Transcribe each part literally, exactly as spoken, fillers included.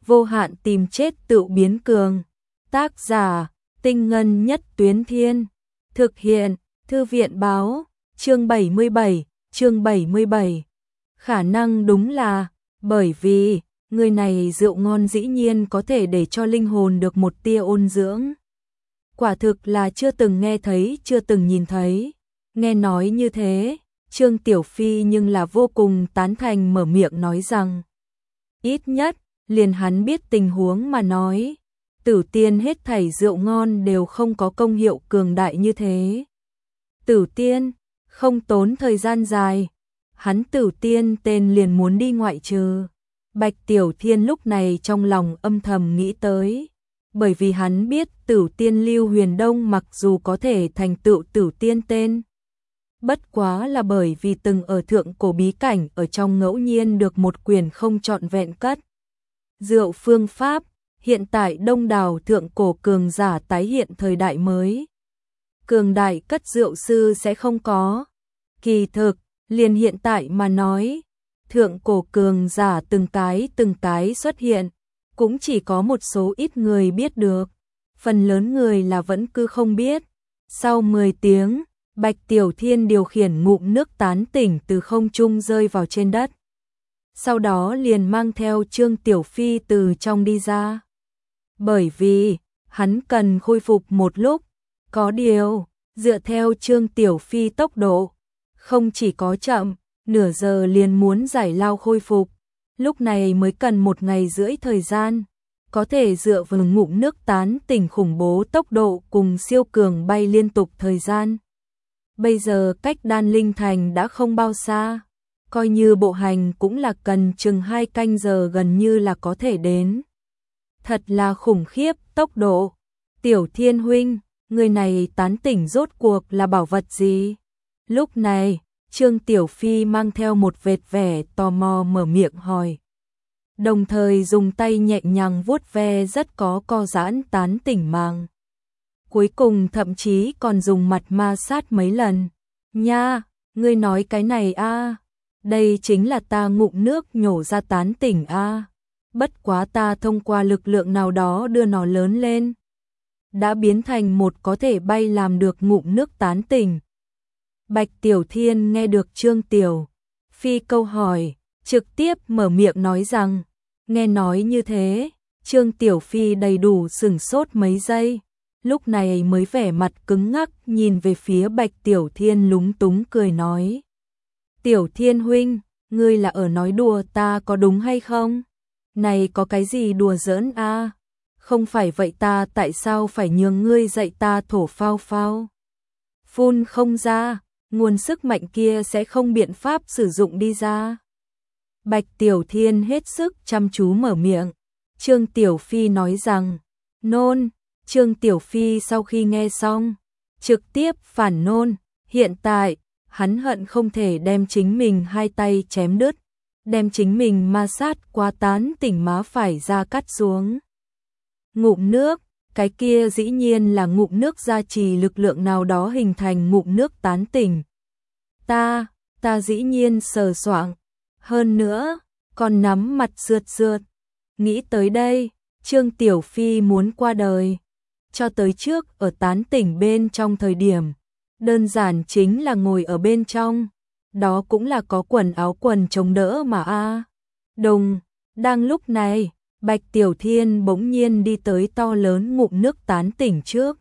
vô hạn tìm chết tự biến cường. Tác giả, Tinh Ngân Nhất Tuyến Thiên. Thực hiện, Thư viện Báo. Chương bảy mươi bảy, chương bảy mươi bảy. Khả năng đúng là, bởi vì, người này rượu ngon dĩ nhiên có thể để cho linh hồn được một tia ôn dưỡng. Quả thực là chưa từng nghe thấy, chưa từng nhìn thấy. Nghe nói như thế, Trương Tiểu Phi nhưng là vô cùng tán thành mở miệng nói rằng, ít nhất, liền hắn biết tình huống mà nói, Tử Tiên hết thảy rượu ngon đều không có công hiệu cường đại như thế. Tử Tiên, không tốn thời gian dài, hắn Tử Tiên tên liền muốn đi ngoại trừ. Bạch Tiểu Thiên lúc này trong lòng âm thầm nghĩ tới, bởi vì hắn biết Tử Tiên Lưu Huyền Đông mặc dù có thể thành tựu Tử Tiên tên, bất quá là bởi vì từng ở thượng cổ bí cảnh ở trong ngẫu nhiên được một quyền không trọn vẹn cất. Rượu phương pháp, hiện tại đông đảo thượng cổ cường giả tái hiện thời đại mới. Cường đại cất rượu sư sẽ không có. Kỳ thực, liền hiện tại mà nói, thượng cổ cường giả từng cái từng cái xuất hiện, cũng chỉ có một số ít người biết được. Phần lớn người là vẫn cứ không biết. Sau mười tiếng, Bạch Tiểu Thiên điều khiển ngụm nước tán tỉnh từ không trung rơi vào trên đất. Sau đó liền mang theo Trương Tiểu Phi từ trong đi ra. Bởi vì, hắn cần khôi phục một lúc. Có điều, dựa theo Trương Tiểu Phi tốc độ, không chỉ có chậm, nửa giờ liền muốn giải lao khôi phục. Lúc này mới cần một ngày rưỡi thời gian. Có thể dựa vào ngụm nước tán tỉnh khủng bố tốc độ cùng siêu cường bay liên tục thời gian. Bây giờ cách Đan Linh Thành đã không bao xa, coi như bộ hành cũng là cần chừng hai canh giờ gần như là có thể đến. Thật là khủng khiếp tốc độ. Tiểu Thiên huynh, người này tán tỉnh rốt cuộc là bảo vật gì? Lúc này, Trương Tiểu Phi mang theo một vệt vẻ tò mò mở miệng hỏi. Đồng thời dùng tay nhẹ nhàng vuốt ve rất có co giãn tán tỉnh màng. Cuối cùng thậm chí còn dùng mặt ma sát mấy lần. Nha, ngươi nói cái này a, đây chính là ta ngụm nước nhổ ra tán tỉnh a. Bất quá ta thông qua lực lượng nào đó đưa nó lớn lên, đã biến thành một có thể bay làm được ngụm nước tán tỉnh. Bạch Tiểu Thiên nghe được Trương Tiểu Phi câu hỏi, trực tiếp mở miệng nói rằng, nghe nói như thế, Trương Tiểu Phi đầy đủ sửng sốt mấy giây. Lúc này mới vẻ mặt cứng ngắc nhìn về phía Bạch Tiểu Thiên lúng túng cười nói. Tiểu Thiên huynh, ngươi là ở nói đùa ta có đúng hay không? Này có cái gì đùa giỡn a? Không phải vậy ta tại sao phải nhường ngươi dạy ta thổ phao phao? Phun không ra, nguồn sức mạnh kia sẽ không biện pháp sử dụng đi ra. Bạch Tiểu Thiên hết sức chăm chú mở miệng. Trương Tiểu Phi nói rằng, nôn. Trương Tiểu Phi sau khi nghe xong, trực tiếp phản nôn. Hiện tại, hắn hận không thể đem chính mình hai tay chém đứt, đem chính mình ma sát qua tán tỉnh má phải ra cắt xuống. Ngụm nước, cái kia dĩ nhiên là ngụm nước gia trì lực lượng nào đó hình thành ngụm nước tán tỉnh. Ta, ta dĩ nhiên sờ soạng, hơn nữa, còn nắm mặt sượt sượt. Nghĩ tới đây, Trương Tiểu Phi muốn qua đời. Cho tới trước ở tán tỉnh bên trong thời điểm, đơn giản chính là ngồi ở bên trong, đó cũng là có quần áo quần chống đỡ mà a. À. Đùng, đang lúc này, Bạch Tiểu Thiên bỗng nhiên đi tới to lớn ngụm nước tán tỉnh trước.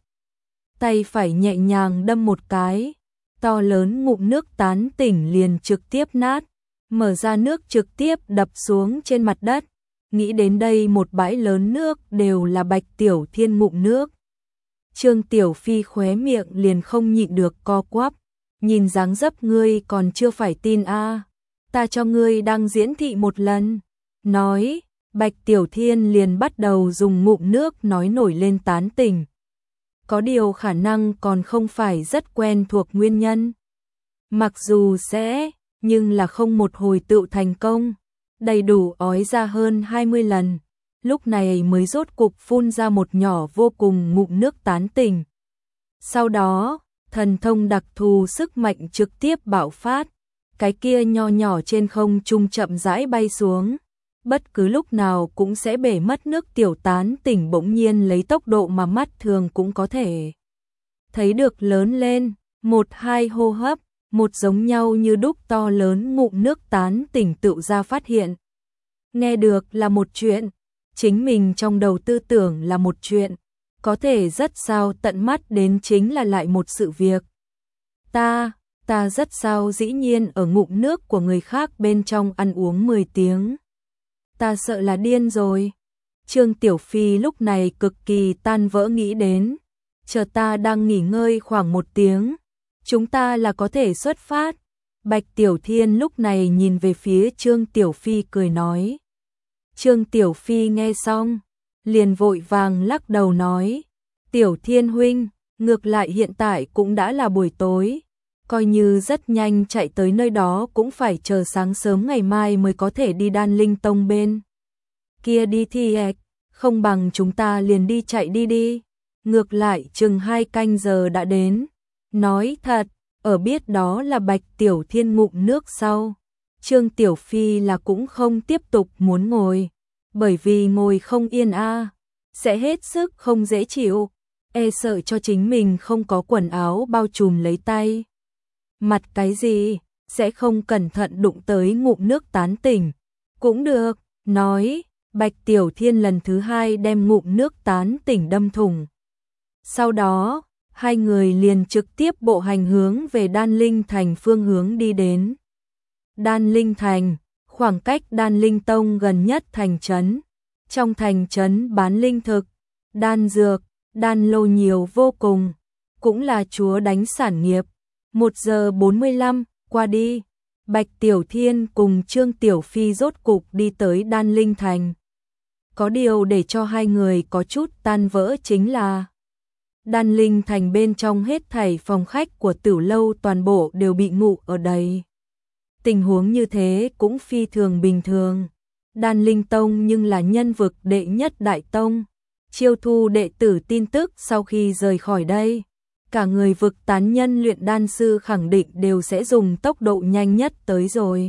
Tay phải nhẹ nhàng đâm một cái, to lớn ngụm nước tán tỉnh liền trực tiếp nát, mở ra nước trực tiếp đập xuống trên mặt đất. Nghĩ đến đây một bãi lớn nước đều là Bạch Tiểu Thiên ngụm nước. Trương Tiểu Phi khóe miệng liền không nhịn được co quắp, nhìn dáng dấp ngươi còn chưa phải tin a, à. Ta cho ngươi đang diễn thị một lần. Nói, Bạch Tiểu Thiên liền bắt đầu dùng ngụm nước nói nổi lên tán tỉnh. Có điều khả năng còn không phải rất quen thuộc nguyên nhân. Mặc dù sẽ, nhưng là không một hồi tựu thành công, đầy đủ ói ra hơn hai mươi lần. Lúc này mới rốt cục phun ra một nhỏ vô cùng ngụm nước tán tỉnh. Sau đó, thần thông đặc thù sức mạnh trực tiếp bạo phát, cái kia nho nhỏ trên không trung chậm rãi bay xuống, bất cứ lúc nào cũng sẽ bể mất nước tiểu tán tỉnh bỗng nhiên lấy tốc độ mà mắt thường cũng có thể thấy được lớn lên, một hai hô hấp, một giống nhau như đúc to lớn ngụm nước tán tỉnh tự ra phát hiện. Nghe được là một chuyện, chính mình trong đầu tư tưởng là một chuyện, có thể rất sao tận mắt đến chính là lại một sự việc. Ta, ta rất sao dĩ nhiên ở ngụm nước của người khác bên trong ăn uống mười tiếng. Ta sợ là điên rồi. Trương Tiểu Phi lúc này cực kỳ tan vỡ nghĩ đến, chờ ta đang nghỉ ngơi khoảng một tiếng, chúng ta là có thể xuất phát. Bạch Tiểu Thiên lúc này nhìn về phía Trương Tiểu Phi cười nói. Trương Tiểu Phi nghe xong, liền vội vàng lắc đầu nói, Tiểu Thiên huynh, ngược lại hiện tại cũng đã là buổi tối, coi như rất nhanh chạy tới nơi đó cũng phải chờ sáng sớm ngày mai mới có thể đi Đan Linh Tông bên kia đi thi hẹc, không bằng chúng ta liền đi chạy đi đi, ngược lại chừng hai canh giờ đã đến. Nói thật, ở biết đó là Bạch Tiểu Thiên ngụm nước sau, Trương Tiểu Phi là cũng không tiếp tục muốn ngồi, bởi vì ngồi không yên a, sẽ hết sức không dễ chịu, e sợ cho chính mình không có quần áo bao trùm lấy tay. Mặt cái gì, sẽ không cẩn thận đụng tới ngụm nước tán tỉnh. Cũng được, nói, Bạch Tiểu Thiên lần thứ hai đem ngụm nước tán tỉnh đâm thủng. Sau đó, hai người liền trực tiếp bộ hành hướng về Đan Linh Thành phương hướng đi đến. Đan Linh Thành, khoảng cách Đan Linh Tông gần nhất thành trấn. Trong thành trấn bán linh thực, đan dược, đan lô nhiều vô cùng, cũng là chúa đánh sản nghiệp. Một giờ bốn mươi lăm, qua đi, Bạch Tiểu Thiên cùng Trương Tiểu Phi rốt cục đi tới Đan Linh Thành. Có điều để cho hai người có chút tan vỡ chính là Đan Linh Thành bên trong hết thảy phòng khách của Tử lâu toàn bộ đều bị ngụ ở đây. Tình huống như thế cũng phi thường bình thường. Đan Linh Tông nhưng là nhân vực đệ nhất đại tông, chiêu thu đệ tử tin tức sau khi rời khỏi đây, cả người vực tán nhân luyện đan sư khẳng định đều sẽ dùng tốc độ nhanh nhất tới rồi.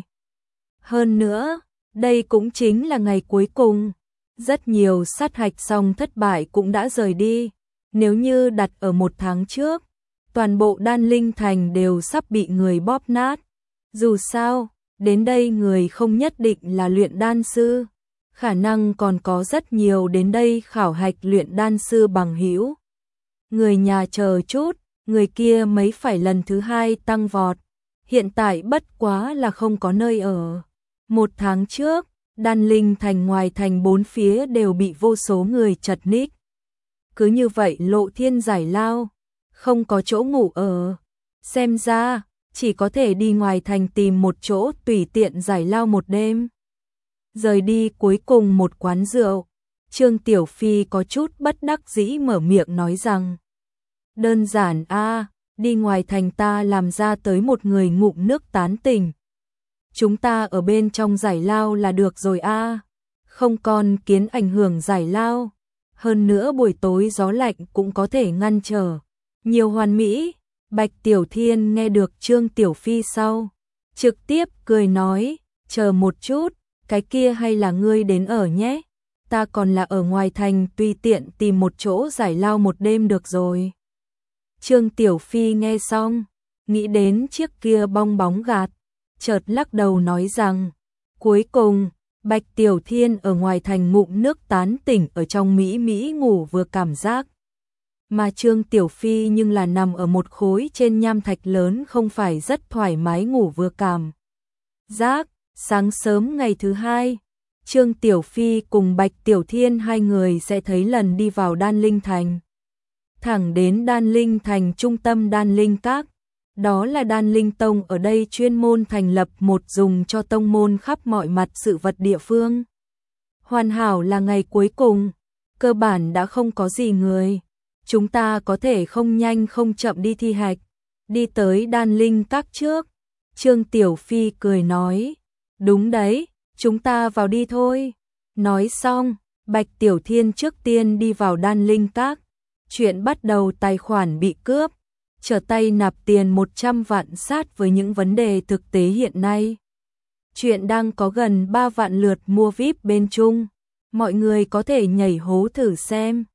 Hơn nữa, đây cũng chính là ngày cuối cùng, rất nhiều sát hạch xong thất bại cũng đã rời đi, nếu như đặt ở một tháng trước, toàn bộ Đan Linh Thành đều sắp bị người bóp nát. Dù sao, đến đây người không nhất định là luyện đan sư, khả năng còn có rất nhiều đến đây khảo hạch luyện đan sư bằng hữu. Người nhà chờ chút, người kia mấy phải lần thứ hai tăng vọt, hiện tại bất quá là không có nơi ở. Một tháng trước, Đan Linh Thành ngoài thành bốn phía đều bị vô số người chật ních. Cứ như vậy lộ thiên giải lao, không có chỗ ngủ ở. Xem ra, chỉ có thể đi ngoài thành tìm một chỗ tùy tiện giải lao một đêm. Rời đi cuối cùng một quán rượu, Trương Tiểu Phi có chút bất đắc dĩ mở miệng nói rằng, đơn giản a, đi ngoài thành ta làm ra tới một người ngụm nước tán tỉnh. Chúng ta ở bên trong giải lao là được rồi a, không còn kiến ảnh hưởng giải lao. Hơn nữa buổi tối gió lạnh cũng có thể ngăn trở. Nhiều hoàn mỹ. Bạch Tiểu Thiên nghe được Trương Tiểu Phi sau, trực tiếp cười nói, chờ một chút, cái kia hay là ngươi đến ở nhé, ta còn là ở ngoài thành tùy tiện tìm một chỗ giải lao một đêm được rồi. Trương Tiểu Phi nghe xong, nghĩ đến chiếc kia bong bóng gạt, chợt lắc đầu nói rằng, cuối cùng, Bạch Tiểu Thiên ở ngoài thành ngụm nước tán tỉnh ở trong Mỹ Mỹ ngủ vừa cảm giác. Mà Trương Tiểu Phi nhưng là nằm ở một khối trên nham thạch lớn không phải rất thoải mái ngủ vừa cảm giác. Sáng sớm ngày thứ hai, Trương Tiểu Phi cùng Bạch Tiểu Thiên hai người sẽ thấy lần đi vào Đan Linh Thành. Thẳng đến Đan Linh Thành trung tâm Đan Linh Các, đó là Đan Linh Tông ở đây chuyên môn thành lập một dùng cho tông môn khắp mọi mặt sự vật địa phương. Hoàn hảo là ngày cuối cùng, cơ bản đã không có gì người. Chúng ta có thể không nhanh không chậm đi thi hạch, đi tới Đan Linh Các trước. Trương Tiểu Phi cười nói, đúng đấy, chúng ta vào đi thôi. Nói xong, Bạch Tiểu Thiên trước tiên đi vào Đan Linh Các. Chuyện bắt đầu tài khoản bị cướp, trở tay nạp tiền một trăm vạn sát với những vấn đề thực tế hiện nay. Chuyện đang có gần ba vạn lượt mua vi ai pi bên Trung. Mọi người có thể nhảy hố thử xem.